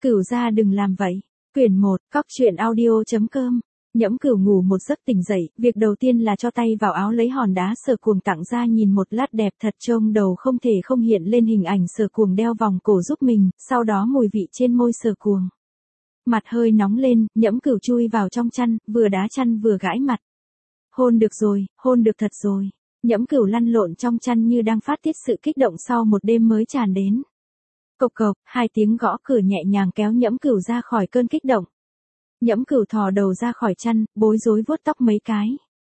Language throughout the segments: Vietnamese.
Cửu gia đừng làm vậy. Quyển 1, Cóc truyện audio.com. Nhẫm Cửu ngủ một giấc tỉnh dậy, việc đầu tiên là cho tay vào áo lấy hòn đá Sở Cuồng tặng ra, nhìn một lát đẹp thật, trông đầu không thể không hiện lên hình ảnh Sở Cuồng đeo vòng cổ giúp mình, sau đó mùi vị trên môi Sở Cuồng. Mặt hơi nóng lên, Nhẫm Cửu chui vào trong chăn, vừa đá chăn vừa gãi mặt. Hôn được rồi, hôn được thật rồi. Nhẫm Cửu lăn lộn trong chăn như đang phát tiết sự kích động sau một đêm mới tràn đến. Cộc cộc, 2 tiếng gõ cửa nhẹ nhàng kéo Nhẫm Cửu ra khỏi cơn kích động. Nhẫm Cửu thò đầu ra khỏi chăn, bối rối vuốt tóc mấy cái.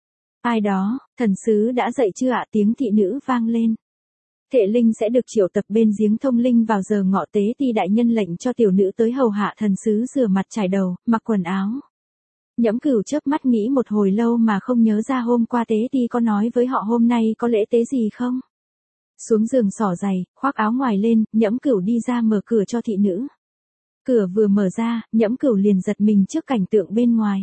Ai đó, thần sứ đã dậy chưa ạ? Tiếng thị nữ vang lên. Thệ linh sẽ được triệu tập bên giếng thông linh vào giờ ngọ, tế ti đại nhân lệnh cho tiểu nữ tới hầu hạ thần sứ rửa mặt chải đầu, mặc quần áo. Nhẫm Cửu chớp mắt nghĩ một hồi lâu mà không nhớ ra hôm qua tế ti có nói với họ hôm nay có lễ tế gì không. Xuống giường xỏ giày, khoác áo ngoài lên, Nhẫm Cửu đi ra mở cửa cho thị nữ. Cửa vừa mở ra, Nhẫm Cửu liền giật mình trước cảnh tượng bên ngoài.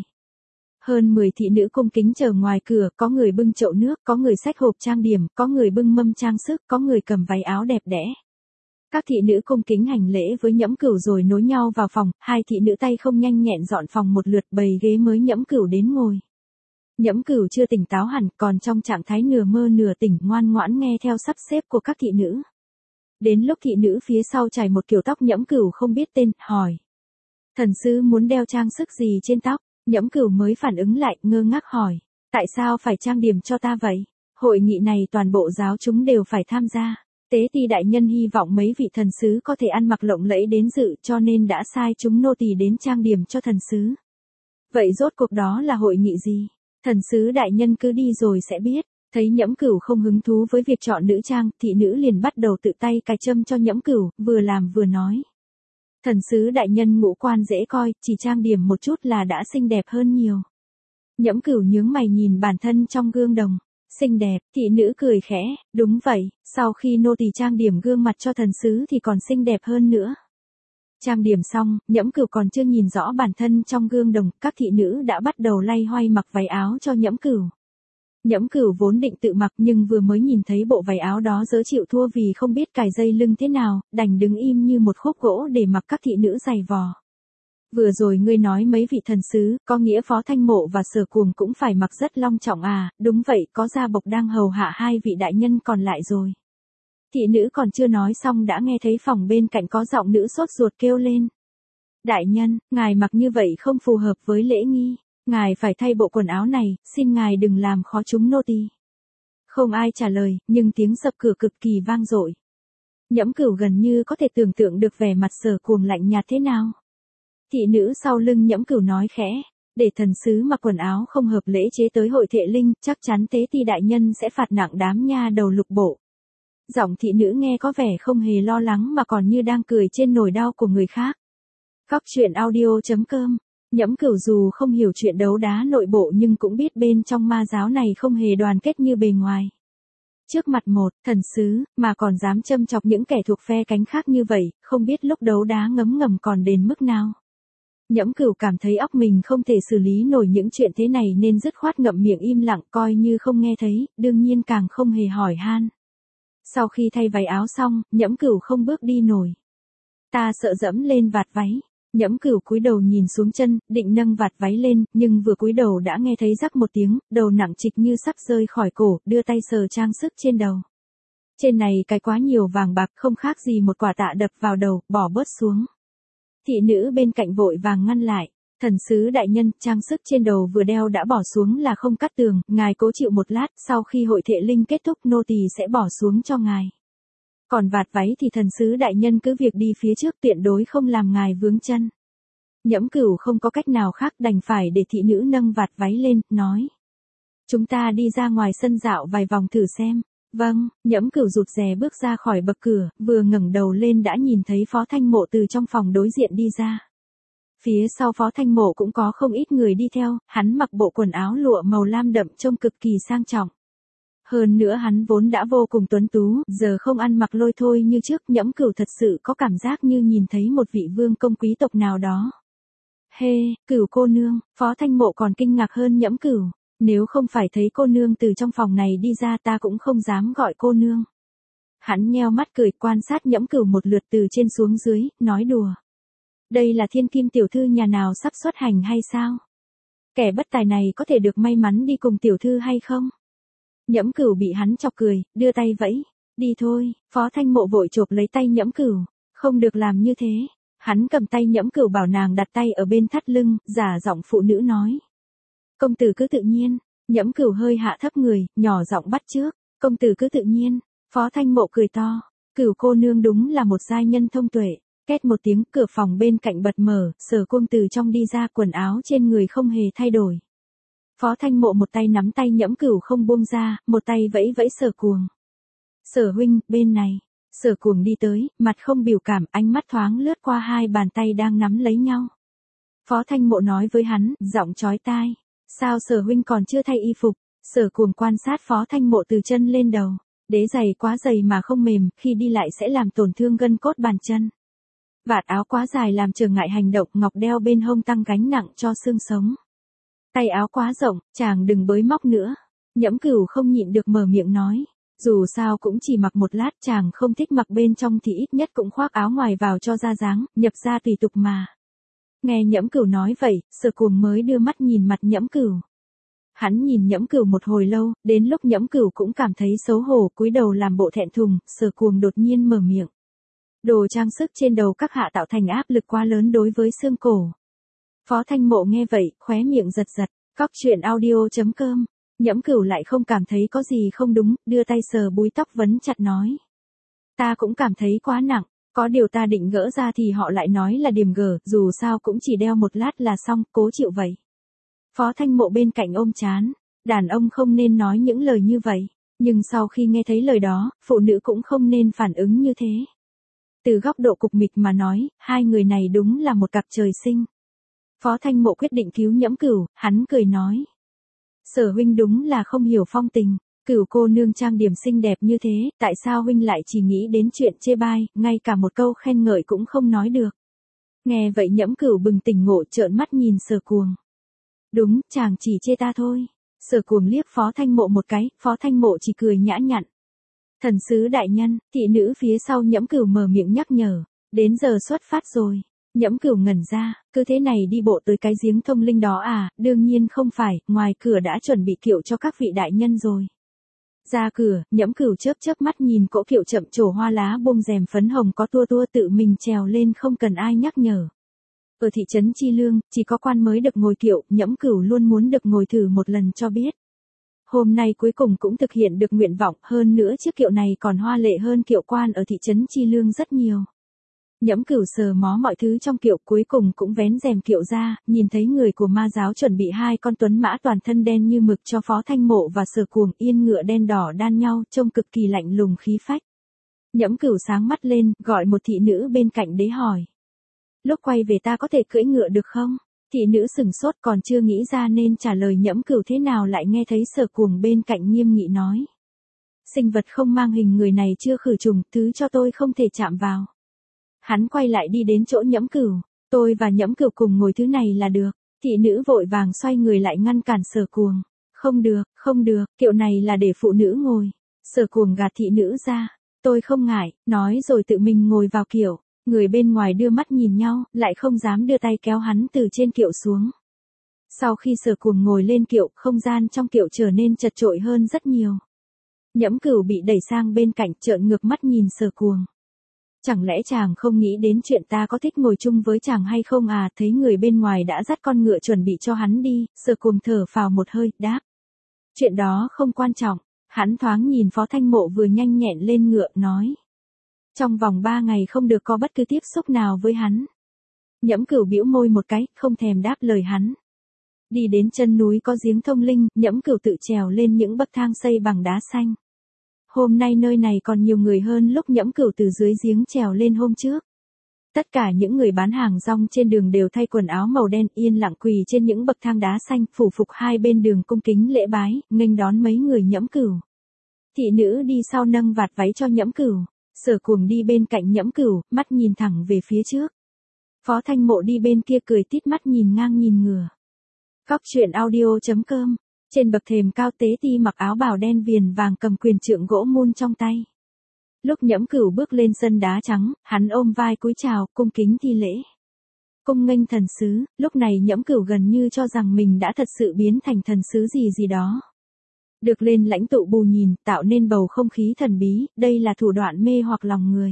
Hơn 10 thị nữ cung kính chờ ngoài cửa, có người bưng chậu nước, có người xách hộp trang điểm, có người bưng mâm trang sức, có người cầm váy áo đẹp đẽ. Các thị nữ cung kính hành lễ với Nhẫm Cửu rồi nối nhau vào phòng, 2 thị nữ tay không nhanh nhẹn dọn phòng một lượt, bày ghế mới Nhẫm Cửu đến ngồi. Nhẫm Cửu chưa tỉnh táo hẳn, còn trong trạng thái nửa mơ nửa tỉnh, ngoan ngoãn nghe theo sắp xếp của các thị nữ. Đến lúc thị nữ phía sau trải một kiểu tóc Nhẫm Cửu không biết tên, hỏi. Thần sứ muốn đeo trang sức gì trên tóc? Nhẫm Cửu mới phản ứng lại, ngơ ngác hỏi. Tại sao phải trang điểm cho ta vậy? Hội nghị này toàn bộ giáo chúng đều phải tham gia. Tế ti đại nhân hy vọng mấy vị thần sứ có thể ăn mặc lộng lẫy đến dự, cho nên đã sai chúng nô tỳ đến trang điểm cho thần sứ. Vậy rốt cuộc đó là hội nghị gì? Thần sứ đại nhân cứ đi rồi sẽ biết. Thấy Nhẫm Cửu không hứng thú với việc chọn nữ trang, thị nữ liền bắt đầu tự tay cài châm cho Nhẫm Cửu, vừa làm vừa nói. Thần sứ đại nhân ngũ quan dễ coi, chỉ trang điểm một chút là đã xinh đẹp hơn nhiều. Nhẫm Cửu nhướng mày nhìn bản thân trong gương đồng. Xinh đẹp, thị nữ cười khẽ, đúng vậy, sau khi nô tỳ trang điểm gương mặt cho thần sứ thì còn xinh đẹp hơn nữa. Trang điểm xong, Nhẫm Cửu còn chưa nhìn rõ bản thân trong gương đồng, các thị nữ đã bắt đầu loay hoay mặc váy áo cho Nhẫm Cửu. Nhẫm Cửu vốn định tự mặc nhưng vừa mới nhìn thấy bộ váy áo đó dỡ chịu thua vì không biết cài dây lưng thế nào, đành đứng im như một khúc gỗ để mặc các thị nữ giày vò. Vừa rồi ngươi nói mấy vị thần sứ, có nghĩa Phó Thanh Mộ và Sở Cuồng cũng phải mặc rất long trọng à? Đúng vậy, có gia bộc đang hầu hạ 2 vị đại nhân còn lại rồi. Thị nữ còn chưa nói xong đã nghe thấy phòng bên cạnh có giọng nữ sốt ruột kêu lên. Đại nhân, ngài mặc như vậy không phù hợp với lễ nghi. Ngài phải thay bộ quần áo này, xin ngài đừng làm khó chúng nô tỳ. Không ai trả lời, nhưng tiếng sập cửa cực kỳ vang dội. Nhẫm Cửu gần như có thể tưởng tượng được vẻ mặt Sở Cuồng lạnh nhạt thế nào. Thị nữ sau lưng Nhẫm Cửu nói khẽ, để thần sứ mặc quần áo không hợp lễ chế tới hội thệ linh, chắc chắn tế ti đại nhân sẽ phạt nặng đám nha đầu Lục Bộ. Giọng thị nữ nghe có vẻ không hề lo lắng mà còn như đang cười trên nỗi đau của người khác. Cóc truyện audio.com. Nhẫm Cửu dù không hiểu chuyện đấu đá nội bộ nhưng cũng biết bên trong ma giáo này không hề đoàn kết như bề ngoài. Trước mặt một thần sứ, mà còn dám châm chọc những kẻ thuộc phe cánh khác như vậy, không biết lúc đấu đá ngấm ngầm còn đến mức nào. Nhẫm Cửu cảm thấy óc mình không thể xử lý nổi những chuyện thế này nên dứt khoát ngậm miệng im lặng coi như không nghe thấy, đương nhiên càng không hề hỏi han. Sau khi thay váy áo xong, Nhẫm Cửu không bước đi nổi. Ta sợ dẫm lên vạt váy. Nhẫm Cửu cúi đầu nhìn xuống chân, định nâng vạt váy lên, nhưng vừa cúi đầu đã nghe thấy rắc một tiếng, đầu nặng trịch như sắp rơi khỏi cổ, đưa tay sờ trang sức trên đầu. Trên này cái quá nhiều vàng bạc, không khác gì một quả tạ đập vào đầu, bỏ bớt xuống. Thị nữ bên cạnh vội vàng ngăn lại. Thần sứ đại nhân, trang sức trên đầu vừa đeo đã bỏ xuống là không cắt tường, ngài cố chịu một lát, sau khi hội thệ linh kết thúc nô tỳ sẽ bỏ xuống cho ngài. Còn vạt váy thì thần sứ đại nhân cứ việc đi phía trước, tuyệt đối không làm ngài vướng chân. Nhẫm Cửu không có cách nào khác đành phải để thị nữ nâng vạt váy lên, nói. Chúng ta đi ra ngoài sân dạo vài vòng thử xem. Vâng, Nhẫm Cửu rụt rè bước ra khỏi bậc cửa, vừa ngẩng đầu lên đã nhìn thấy Phó Thanh Mộ từ trong phòng đối diện đi ra. Phía sau Phó Thanh Mộ cũng có không ít người đi theo, hắn mặc bộ quần áo lụa màu lam đậm trông cực kỳ sang trọng. Hơn nữa hắn vốn đã vô cùng tuấn tú, giờ không ăn mặc lôi thôi như trước, Nhẫm Cửu thật sự có cảm giác như nhìn thấy một vị vương công quý tộc nào đó. Hê, Cửu cô nương, Phó Thanh Mộ còn kinh ngạc hơn Nhẫm Cửu. Nếu không phải thấy cô nương từ trong phòng này đi ra ta cũng không dám gọi cô nương. Hắn nheo mắt cười quan sát Nhẫm Cửu một lượt từ trên xuống dưới, nói đùa. Đây là thiên kim tiểu thư nhà nào sắp xuất hành hay sao? Kẻ bất tài này có thể được may mắn đi cùng tiểu thư hay không? Nhẫm Cửu bị hắn chọc cười, đưa tay vẫy. Đi thôi, Phó Thanh Mộ vội chộp lấy tay Nhẫm Cửu. Không được làm như thế. Hắn cầm tay Nhẫm Cửu bảo nàng đặt tay ở bên thắt lưng, giả giọng phụ nữ nói. Công tử cứ tự nhiên. Nhẫm Cửu hơi hạ thấp người, nhỏ giọng bắt chước. Công tử cứ tự nhiên. Phó Thanh Mộ cười to. Cửu cô nương đúng là một giai nhân thông tuệ. Két một tiếng, cửa phòng bên cạnh bật mở, Sở Cuồng từ trong đi ra, quần áo trên người không hề thay đổi. Phó Thanh Mộ một tay nắm tay Nhẫm Cửu không buông ra, một tay vẫy vẫy Sở Cuồng. Sở huynh, bên này. Sở Cuồng đi tới, mặt không biểu cảm, ánh mắt thoáng lướt qua hai bàn tay đang nắm lấy nhau. Phó Thanh Mộ nói với hắn, giọng chói tai. Sao Sở huynh còn chưa thay y phục? Sở Cuồng quan sát Phó Thanh Mộ từ chân lên đầu. Đế giày quá dày mà không mềm, khi đi lại sẽ làm tổn thương gân cốt bàn chân. Vạt áo quá dài làm trở ngại hành động, ngọc đeo bên hông tăng gánh nặng cho xương sống. Tay áo quá rộng, chàng đừng bới móc nữa. Nhẫm Cửu không nhịn được mở miệng nói. Dù sao cũng chỉ mặc một lát, chàng không thích mặc bên trong thì ít nhất cũng khoác áo ngoài vào cho ra dáng, nhập ra tùy tục mà. Nghe Nhẫm Cửu nói vậy, Sở Cuồng mới đưa mắt nhìn mặt Nhẫm Cửu. Hắn nhìn Nhẫm Cửu một hồi lâu, đến lúc Nhẫm Cửu cũng cảm thấy xấu hổ, cúi đầu làm bộ thẹn thùng, Sở Cuồng đột nhiên mở miệng. Đồ trang sức trên đầu các hạ tạo thành áp lực quá lớn đối với xương cổ. Phó Thanh Mộ nghe vậy, khóe miệng giật giật. Cóc truyện audio.com. Nhẫm Cửu lại không cảm thấy có gì không đúng, đưa tay sờ búi tóc vấn chặt nói. Ta cũng cảm thấy quá nặng, có điều ta định gỡ ra thì họ lại nói là điểm gở, dù sao cũng chỉ đeo một lát là xong, cố chịu vậy. Phó Thanh Mộ bên cạnh ôm chán, đàn ông không nên nói những lời như vậy, nhưng sau khi nghe thấy lời đó, phụ nữ cũng không nên phản ứng như thế. Từ góc độ cục mịch mà nói, hai người này đúng là một cặp trời sinh. Phó Thanh Mộ quyết định cứu Nhẫm Cửu, hắn cười nói. Sở huynh đúng là không hiểu phong tình, Cửu cô nương trang điểm xinh đẹp như thế, tại sao huynh lại chỉ nghĩ đến chuyện chê bai, ngay cả một câu khen ngợi cũng không nói được. Nghe vậy Nhẫm Cửu bừng tỉnh ngộ, trợn mắt nhìn Sở Cuồng. Đúng, chàng chỉ chê ta thôi. Sở Cuồng liếc Phó Thanh Mộ một cái, Phó Thanh Mộ chỉ cười nhã nhặn. Thần sứ đại nhân, thị nữ phía sau Nhẫm Cửu mở miệng nhắc nhở. Đến giờ xuất phát rồi. Nhẫm Cửu ngẩn ra, cứ thế này đi bộ tới cái giếng thông linh đó à? Đương nhiên không phải, ngoài cửa đã chuẩn bị kiệu cho các vị đại nhân rồi. Ra cửa, Nhẫm Cửu chớp chớp mắt nhìn cỗ kiệu chậm trổ hoa lá buông rèm phấn hồng có tua tua tự mình trèo lên không cần ai nhắc nhở. Ở thị trấn Chi Lương, chỉ có quan mới được ngồi kiệu, Nhẫm Cửu luôn muốn được ngồi thử một lần cho biết. Hôm nay cuối cùng cũng thực hiện được nguyện vọng, hơn nữa chiếc kiệu này còn hoa lệ hơn kiệu quan ở thị trấn Chi Lương rất nhiều. Nhẫm Cửu sờ mó mọi thứ trong kiệu, cuối cùng cũng vén rèm kiệu ra, nhìn thấy người của ma giáo chuẩn bị hai con tuấn mã toàn thân đen như mực cho Phó Thanh Mộ và Sở Cuồng, yên ngựa đen đỏ đan nhau, trông cực kỳ lạnh lùng khí phách. Nhẫm Cửu sáng mắt lên, gọi một thị nữ bên cạnh đế hỏi. Lúc quay về ta có thể cưỡi ngựa được không? Thị nữ sừng sốt, còn chưa nghĩ ra nên trả lời Nhẫm Cửu thế nào, lại nghe thấy Sở Cuồng bên cạnh nghiêm nghị nói. Sinh vật không mang hình người này chưa khử trùng, thứ cho tôi không thể chạm vào. Hắn quay lại đi đến chỗ Nhẫm Cửu, tôi và Nhẫm Cửu cùng ngồi thứ này là được. Thị nữ vội vàng xoay người lại ngăn cản Sở Cuồng. Không được, kiệu này là để phụ nữ ngồi. Sở Cuồng gạt thị nữ ra. Tôi không ngại, nói rồi tự mình ngồi vào kiệu. Người bên ngoài đưa mắt nhìn nhau, lại không dám đưa tay kéo hắn từ trên kiệu xuống. Sau khi Sở Cuồng ngồi lên kiệu, không gian trong kiệu trở nên chật chội hơn rất nhiều. Nhẫm Cửu bị đẩy sang bên cạnh, trợn ngược mắt nhìn Sở Cuồng. Chẳng lẽ chàng không nghĩ đến chuyện ta có thích ngồi chung với chàng hay không à? Thấy người bên ngoài đã dắt con ngựa chuẩn bị cho hắn đi, Sở Cuồng thở phào một hơi, đáp. Chuyện đó không quan trọng. Hắn thoáng nhìn Phó Thanh Mộ vừa nhanh nhẹn lên ngựa, nói. Trong vòng 3 ngày không được có bất cứ tiếp xúc nào với hắn. Nhẫm Cửu bĩu môi một cái, không thèm đáp lời hắn. Đi đến chân núi có giếng thông linh, Nhẫm Cửu tự trèo lên những bậc thang xây bằng đá xanh. Hôm nay nơi này còn nhiều người hơn lúc Nhẫm Cửu từ dưới giếng trèo lên hôm trước. Tất cả những người bán hàng rong trên đường đều thay quần áo màu đen, yên lặng quỳ trên những bậc thang đá xanh, phủ phục hai bên đường cung kính lễ bái, nghênh đón mấy người Nhẫm Cửu. Thị nữ đi sau nâng vạt váy cho Nhẫm Cửu. Sở Cuồng đi bên cạnh Nhẫm Cửu, mắt nhìn thẳng về phía trước. Phó Thanh Mộ đi bên kia cười tít mắt nhìn ngang nhìn ngửa. Cóc truyện audio.com. Trên bậc thềm cao tế ti mặc áo bào đen viền vàng cầm quyền trượng gỗ mun trong tay. Lúc Nhẫm Cửu bước lên sân đá trắng, hắn ôm vai cúi chào, cung kính thi lễ. Cung nghênh thần sứ, lúc này Nhẫm Cửu gần như cho rằng mình đã thật sự biến thành thần sứ gì gì đó. Được lên lãnh tụ bù nhìn, tạo nên bầu không khí thần bí, đây là thủ đoạn mê hoặc lòng người.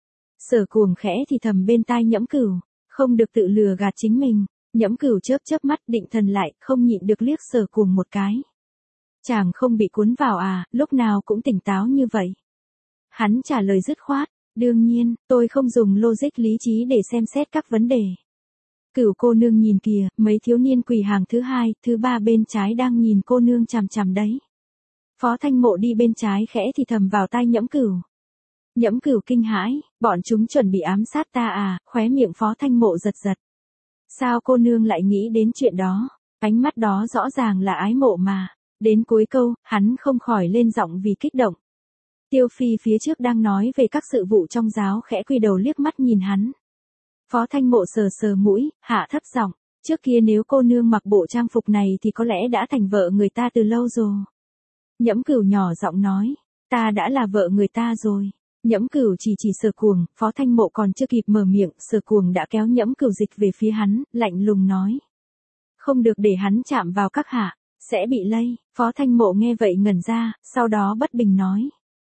Sở Cuồng khẽ thì thầm bên tai Nhẫm Cửu, không được tự lừa gạt chính mình. Nhẫm Cửu chớp chớp mắt định thần lại, không nhịn được liếc Sở Cuồng một cái. Chàng không bị cuốn vào à, lúc nào cũng tỉnh táo như vậy. Hắn trả lời dứt khoát, đương nhiên, tôi không dùng logic lý trí để xem xét các vấn đề. Cửu cô nương nhìn kìa, mấy thiếu niên quỳ hàng thứ hai, thứ ba bên trái đang nhìn cô nương chằm chằm đấy. Phó Thanh Mộ đi bên trái khẽ thì thầm vào tai Nhẫm Cửu. Nhẫm Cửu kinh hãi, bọn chúng chuẩn bị ám sát ta à, khóe miệng Phó Thanh Mộ giật giật. Sao cô nương lại nghĩ đến chuyện đó, ánh mắt đó rõ ràng là ái mộ mà. Đến cuối câu, hắn không khỏi lên giọng vì kích động. Tiêu Phi phía trước đang nói về các sự vụ trong giáo khẽ quy đầu liếc mắt nhìn hắn. Phó Thanh Mộ sờ sờ mũi, hạ thấp giọng, trước kia nếu cô nương mặc bộ trang phục này thì có lẽ đã thành vợ người ta từ lâu rồi. Nhẫm Cửu nhỏ giọng nói, ta đã là vợ người ta rồi. Nhẫm Cửu chỉ Sở Cuồng, Phó Thanh Mộ còn chưa kịp mở miệng, Sở Cuồng đã kéo Nhẫm Cửu dịch về phía hắn, lạnh lùng nói. Không được để hắn chạm vào các hạ, sẽ bị lây. Phó Thanh Mộ nghe vậy ngẩn ra, sau đó bất bình nói.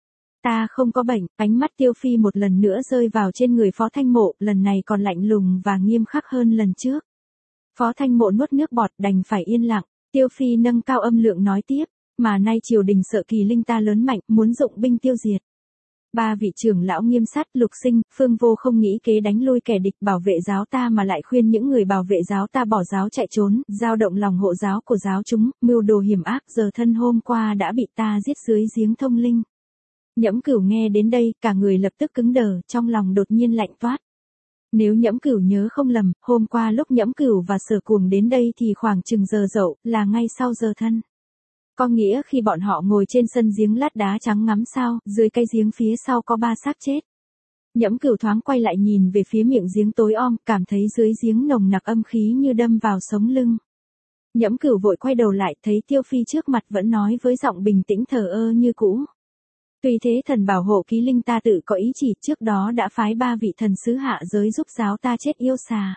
Ta không có bệnh, ánh mắt Tiêu Phi một lần nữa rơi vào trên người Phó Thanh Mộ, lần này còn lạnh lùng và nghiêm khắc hơn lần trước. Phó Thanh Mộ nuốt nước bọt đành phải yên lặng, Tiêu Phi nâng cao âm lượng nói tiếp, mà nay triều đình sợ Kỳ Linh ta lớn mạnh, muốn dụng binh tiêu diệt. Ba vị trưởng lão Nghiêm Sát, Lục Sinh, Phương Vô không nghĩ kế đánh lui kẻ địch bảo vệ giáo ta mà lại khuyên những người bảo vệ giáo ta bỏ giáo chạy trốn, dao động lòng hộ giáo của giáo chúng, mưu đồ hiểm ác, giờ thân hôm qua đã bị ta giết dưới giếng Thông Linh. Nhẫm Cửu nghe đến đây, cả người lập tức cứng đờ, trong lòng đột nhiên lạnh toát. Nếu Nhẫm Cửu nhớ không lầm, hôm qua lúc Nhẫm Cửu và Sở Cuồng đến đây thì khoảng chừng giờ dậu, là ngay sau giờ thân. Có nghĩa khi bọn họ ngồi trên sân giếng lát đá trắng ngắm sao, dưới cây giếng phía sau có 3 xác chết. Nhẫm Cửu thoáng quay lại nhìn về phía miệng giếng tối om, cảm thấy dưới giếng nồng nặc âm khí như đâm vào sống lưng. Nhẫm Cửu vội quay đầu lại, thấy Tiêu Phi trước mặt vẫn nói với giọng bình tĩnh thờ ơ như cũ. Tuy thế thần bảo hộ Ký Linh ta tự có ý chỉ, trước đó đã phái 3 vị thần sứ hạ giới giúp giáo ta chết yêu xà.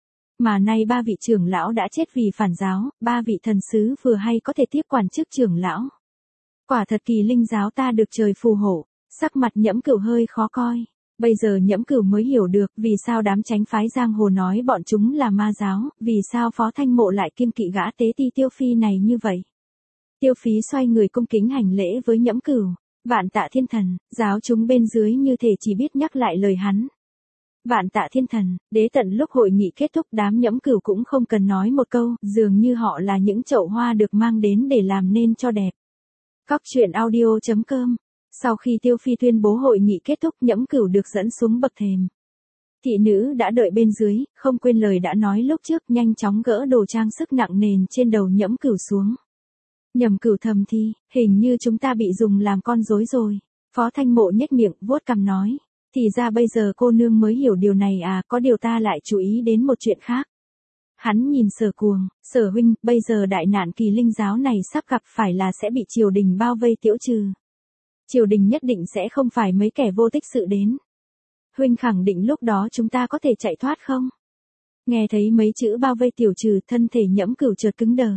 Mà nay 3 vị trưởng lão đã chết vì phản giáo, 3 vị thần sứ vừa hay có thể tiếp quản chức trưởng lão. Quả thật Kỳ Linh giáo ta được trời phù hộ, sắc mặt Nhẫm Cửu hơi khó coi. Bây giờ Nhẫm Cửu mới hiểu được vì sao đám chánh phái giang hồ nói bọn chúng là ma giáo, vì sao Phó Thanh Mộ lại kiêng kỵ gã tế ti Tiêu Phi này như vậy. Tiêu Phi xoay người cung kính hành lễ với Nhẫm Cửu. Vạn tạ thiên thần, giáo chúng bên dưới như thể chỉ biết nhắc lại lời hắn. Vạn tạ thiên thần, đế tận lúc hội nghị kết thúc đám Nhẫm Cửu cũng không cần nói một câu, dường như họ là những chậu hoa được mang đến để làm nên cho đẹp. Cóc truyện audio.com. Sau khi Tiêu Phi tuyên bố hội nghị kết thúc, Nhẫm Cửu được dẫn xuống bậc thềm. Thị nữ đã đợi bên dưới, không quên lời đã nói lúc trước, nhanh chóng gỡ đồ trang sức nặng nề trên đầu Nhẫm Cửu xuống. Nhầm Cửu thầm thì, hình như chúng ta bị dùng làm con rối rồi. Phó Thanh Mộ nhếch miệng, vuốt cằm nói. Thì ra bây giờ cô nương mới hiểu điều này à, có điều ta lại chú ý đến một chuyện khác. Hắn nhìn Sở Cuồng, Sở huynh, bây giờ đại nạn Kỳ Linh giáo này sắp gặp phải là sẽ bị triều đình bao vây tiễu trừ. Triều đình nhất định sẽ không phải mấy kẻ vô tích sự đến. Huynh khẳng định lúc đó chúng ta có thể chạy thoát không? Nghe thấy mấy chữ bao vây tiểu trừ, thân thể Nhẫm Cửu chợt cứng đờ.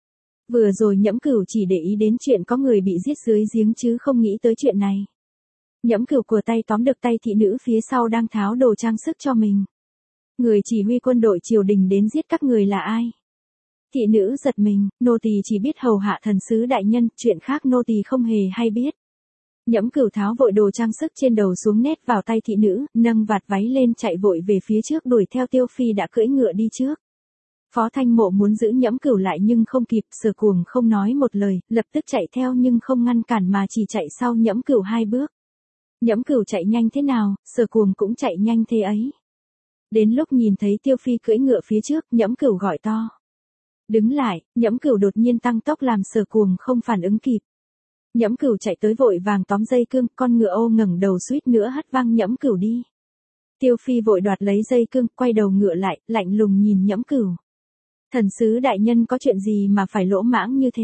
Vừa rồi Nhẫm Cửu chỉ để ý đến chuyện có người bị giết dưới giếng chứ không nghĩ tới chuyện này. Nhẫm Cửu của tay tóm được tay thị nữ phía sau đang tháo đồ trang sức cho mình. Người chỉ huy quân đội triều đình đến giết các người là ai? Thị nữ giật mình, nô tỳ chỉ biết hầu hạ thần sứ đại nhân, chuyện khác nô tỳ không hề hay biết. Nhẫm Cửu tháo vội đồ trang sức trên đầu xuống nét vào tay thị nữ, nâng vạt váy lên chạy vội về phía trước đuổi theo Tiêu Phi đã cưỡi ngựa đi trước. Phó Thanh Mộ muốn giữ Nhẫm Cửu lại nhưng không kịp, Sở Cuồng không nói một lời, lập tức chạy theo nhưng không ngăn cản mà chỉ chạy sau Nhẫm Cửu 2 bước. Nhẫm Cửu chạy nhanh thế nào, Sở Cuồng cũng chạy nhanh thế ấy. Đến lúc nhìn thấy Tiêu Phi cưỡi ngựa phía trước, Nhẫm Cửu gọi to. Đứng lại, Nhẫm Cửu đột nhiên tăng tốc làm Sở Cuồng không phản ứng kịp. Nhẫm Cửu chạy tới vội vàng tóm dây cương, con ngựa ô ngẩng đầu suýt nữa hất văng Nhẫm Cửu đi. Tiêu Phi vội đoạt lấy dây cương, quay đầu ngựa lại, lạnh lùng nhìn Nhẫm Cửu. Thần sứ đại nhân có chuyện gì mà phải lỗ mãng như thế?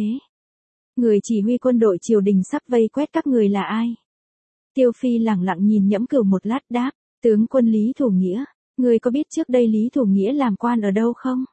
Người chỉ huy quân đội triều đình sắp vây quét các người là ai? Tiêu Phi lẳng lặng nhìn Nhẫm Cửu một lát đáp, tướng quân Lý Thủ Nghĩa. Ngươi có biết trước đây Lý Thủ Nghĩa làm quan ở đâu không?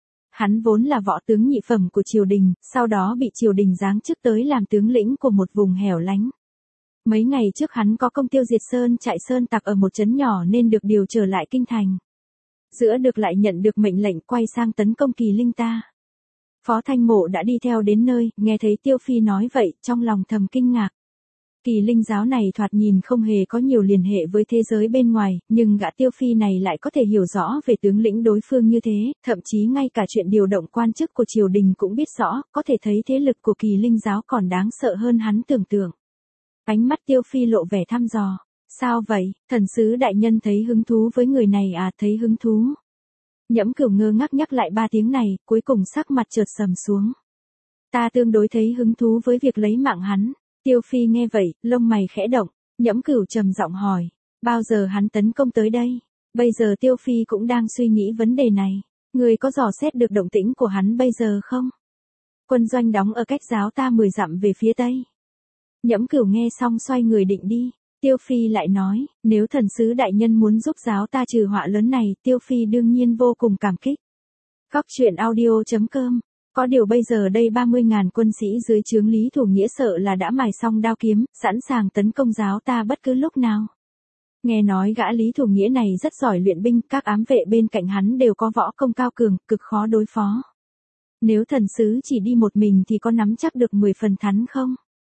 Hắn vốn là võ tướng nhị phẩm của triều đình, sau đó bị triều đình giáng chức tới làm tướng lĩnh của một vùng hẻo lánh. Mấy ngày trước hắn có công tiêu diệt sơn trại sơn tặc ở một trấn nhỏ nên được điều trở lại kinh thành. Giữa được lại nhận được mệnh lệnh quay sang tấn công Kỳ Linh ta. Phó Thanh Mộ đã đi theo đến nơi, nghe thấy Tiêu Phi nói vậy, trong lòng thầm kinh ngạc. Kỳ Linh giáo này thoạt nhìn không hề có nhiều liên hệ với thế giới bên ngoài, nhưng gã Tiêu Phi này lại có thể hiểu rõ về tướng lĩnh đối phương như thế, thậm chí ngay cả chuyện điều động quan chức của triều đình cũng biết rõ, có thể thấy thế lực của Kỳ Linh giáo còn đáng sợ hơn hắn tưởng tượng. Ánh mắt Tiêu Phi lộ vẻ thăm dò. Sao vậy, thần sứ đại nhân thấy hứng thú với người này à, thấy hứng thú. Nhẫm Cửu ngơ ngác nhắc lại 3 tiếng này, cuối cùng sắc mặt chợt sầm xuống. Ta tương đối thấy hứng thú với việc lấy mạng hắn. Tiêu Phi nghe vậy, lông mày khẽ động, Nhẫm Cửu trầm giọng hỏi, bao giờ hắn tấn công tới đây? Bây giờ Tiêu Phi cũng đang suy nghĩ vấn đề này. Người có dò xét được động tĩnh của hắn bây giờ không? Quân doanh đóng ở cách giáo ta 10 dặm về phía tây. Nhẫm Cửu nghe xong xoay người định đi. Tiêu Phi lại nói, nếu thần sứ đại nhân muốn giúp giáo ta trừ họa lớn này, Tiêu Phi đương nhiên vô cùng cảm kích. Góc truyện audio.com. Có điều bây giờ đây 30.000 quân sĩ dưới trướng Lý Thủ Nghĩa sợ là đã mài xong đao kiếm, sẵn sàng tấn công giáo ta bất cứ lúc nào. Nghe nói gã Lý Thủ Nghĩa này rất giỏi luyện binh, các ám vệ bên cạnh hắn đều có võ công cao cường, cực khó đối phó. Nếu thần sứ chỉ đi một mình thì có nắm chắc được 10 phần thắng không?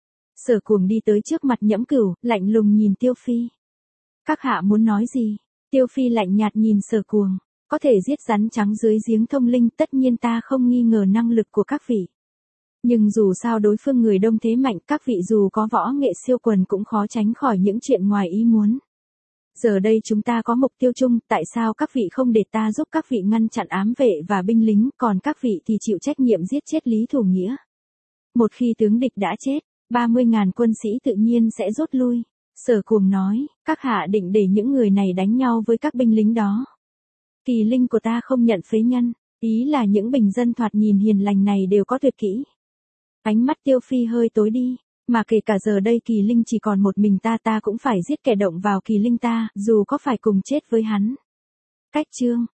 Sở Cuồng đi tới trước mặt Nhẫm Cửu, lạnh lùng nhìn Tiêu Phi. Các hạ muốn nói gì? Tiêu Phi lạnh nhạt nhìn Sở Cuồng. Có thể giết rắn trắng dưới giếng thông linh, tất nhiên ta không nghi ngờ năng lực của các vị. Nhưng dù sao đối phương người đông thế mạnh, các vị dù có võ nghệ siêu quần cũng khó tránh khỏi những chuyện ngoài ý muốn. Giờ đây chúng ta có mục tiêu chung, tại sao các vị không để ta giúp các vị ngăn chặn ám vệ và binh lính, còn các vị thì chịu trách nhiệm giết chết Lý Thủ Nghĩa. Một khi tướng địch đã chết, 30.000 quân sĩ tự nhiên sẽ rút lui. Sở Cuồng nói, các hạ định để những người này đánh nhau với các binh lính đó. Kỳ Linh của ta không nhận phế nhân, ý là những bình dân thoạt nhìn hiền lành này đều có tuyệt kỹ. Ánh mắt Tiêu Phi hơi tối đi, mà kể cả giờ đây Kỳ Linh chỉ còn một mình ta cũng phải giết kẻ động vào Kỳ Linh ta, dù có phải cùng chết với hắn. Cách chương